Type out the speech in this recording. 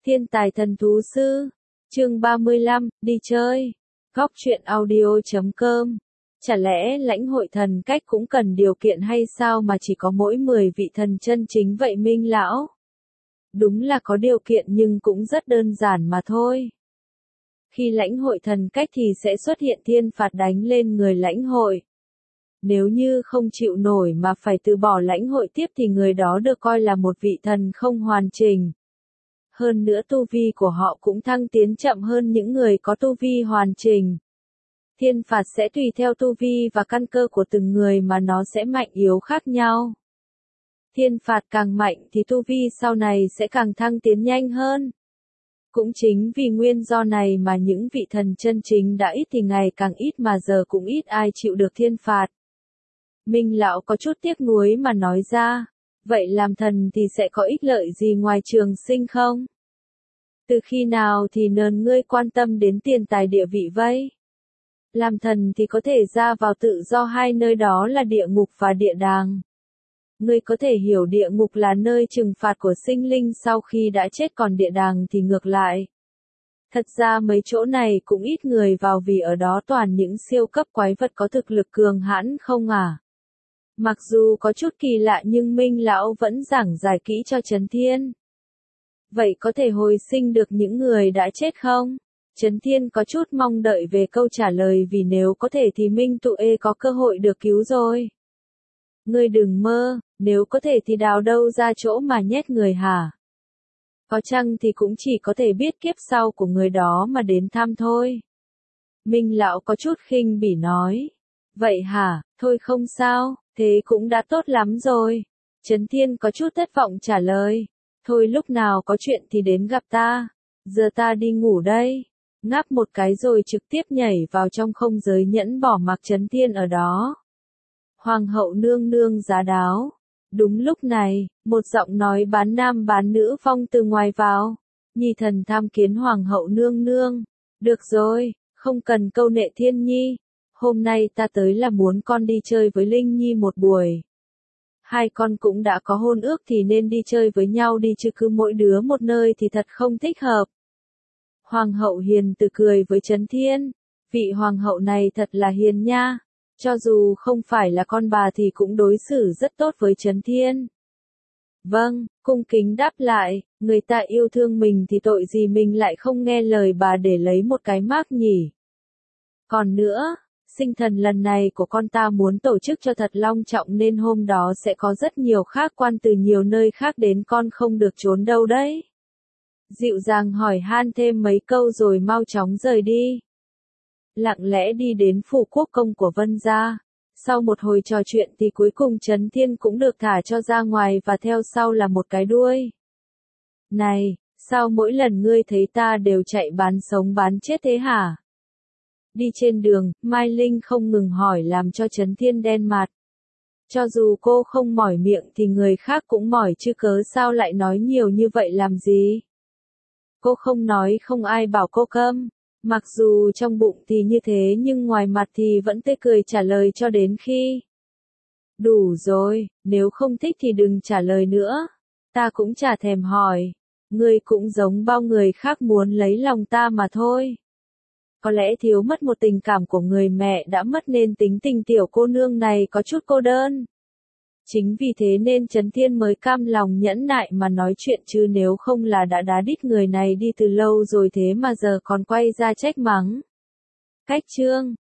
Thiên tài thần thú sư. Chương 35, đi chơi. Góc truyện audio.com. Chả lẽ lãnh hội thần cách cũng cần điều kiện hay sao mà chỉ có mỗi 10 vị thần chân chính vậy Minh lão? Đúng là có điều kiện nhưng cũng rất đơn giản mà thôi. Khi lãnh hội thần cách thì sẽ xuất hiện thiên phạt đánh lên người lãnh hội. Nếu như không chịu nổi mà phải từ bỏ lãnh hội tiếp thì người đó được coi là một vị thần không hoàn chỉnh. Hơn nữa tu vi của họ cũng thăng tiến chậm hơn những người có tu vi hoàn chỉnh. Thiên phạt sẽ tùy theo tu vi và căn cơ của từng người mà nó sẽ mạnh yếu khác nhau. Thiên phạt càng mạnh thì tu vi sau này sẽ càng thăng tiến nhanh hơn. Cũng chính vì nguyên do này mà những vị thần chân chính đã ít thì ngày càng ít mà giờ cũng ít ai chịu được thiên phạt. Minh lão có chút tiếc nuối mà nói ra, vậy làm thần thì sẽ có ích lợi gì ngoài trường sinh không? Từ khi nào thì nờn ngươi quan tâm đến tiền tài địa vị vậy? Làm thần thì có thể ra vào tự do hai nơi đó là địa ngục và địa đàng. Ngươi có thể hiểu địa ngục là nơi trừng phạt của sinh linh sau khi đã chết, còn địa đàng thì ngược lại. Thật ra mấy chỗ này cũng ít người vào vì ở đó toàn những siêu cấp quái vật có thực lực cường hãn không à. Mặc dù có chút kỳ lạ nhưng Minh lão vẫn giảng giải kỹ cho Chấn Thiên. Vậy có thể hồi sinh được những người đã chết không? Chấn Thiên có chút mong đợi về câu trả lời vì nếu có thể thì Minh tụ ê có cơ hội được cứu rồi. Ngươi đừng mơ, nếu có thể thì đào đâu ra chỗ mà nhét người hả? Có chăng thì cũng chỉ có thể biết kiếp sau của người đó mà đến thăm thôi. Minh lão có chút khinh bỉ nói. Vậy hả, thôi không sao, thế cũng đã tốt lắm rồi. Chấn Thiên có chút thất vọng trả lời. Thôi lúc nào có chuyện thì đến gặp ta. Giờ ta đi ngủ đây. Ngáp một cái rồi trực tiếp nhảy vào trong không giới nhẫn bỏ mặc Chấn Thiên ở đó. Hoàng hậu nương nương giá đáo. Đúng lúc này, một giọng nói bán nam bán nữ phong từ ngoài vào. Nhi thần tham kiến hoàng hậu nương nương. Được rồi, không cần câu nệ Thiên Nhi. Hôm nay ta tới là muốn con đi chơi với Linh Nhi một buổi. Hai con cũng đã có hôn ước thì nên đi chơi với nhau đi chứ cứ mỗi đứa một nơi thì thật không thích hợp. Hoàng hậu hiền từ cười với Chấn Thiên. Vị hoàng hậu này thật là hiền nha. Cho dù không phải là con bà thì cũng đối xử rất tốt với Chấn Thiên. Vâng, cung kính đáp lại, người ta yêu thương mình thì tội gì mình lại không nghe lời bà để lấy một cái mác nhỉ. Còn nữa, sinh thần lần này của con ta muốn tổ chức cho thật long trọng nên hôm đó sẽ có rất nhiều khác quan từ nhiều nơi khác đến, con không được trốn đâu đấy. Dịu dàng hỏi han thêm mấy câu rồi mau chóng rời đi. Lặng lẽ đi đến phủ quốc công của Vân gia. Sau một hồi trò chuyện thì cuối cùng Chấn Thiên cũng được thả cho ra ngoài và theo sau là một cái đuôi. Này, sao mỗi lần ngươi thấy ta đều chạy bán sống bán chết thế hả? Đi trên đường, Mai Linh không ngừng hỏi làm cho Chấn Thiên đen mặt. Cho dù cô không mỏi miệng thì người khác cũng mỏi chứ cớ sao lại nói nhiều như vậy làm gì? Cô không nói không ai bảo cô câm. Mặc dù trong bụng thì như thế nhưng ngoài mặt thì vẫn tươi cười trả lời cho đến khi. Đủ rồi, nếu không thích thì đừng trả lời nữa. Ta cũng chả thèm hỏi. Ngươi cũng giống bao người khác muốn lấy lòng ta mà thôi. Có lẽ thiếu mất một tình cảm của người mẹ đã mất nên tính tình tiểu cô nương này có chút cô đơn. Chính vì thế nên Chấn Thiên mới cam lòng nhẫn nại mà nói chuyện chứ nếu không là đã đá đít người này đi từ lâu rồi thế mà giờ còn quay ra trách mắng. Cách chương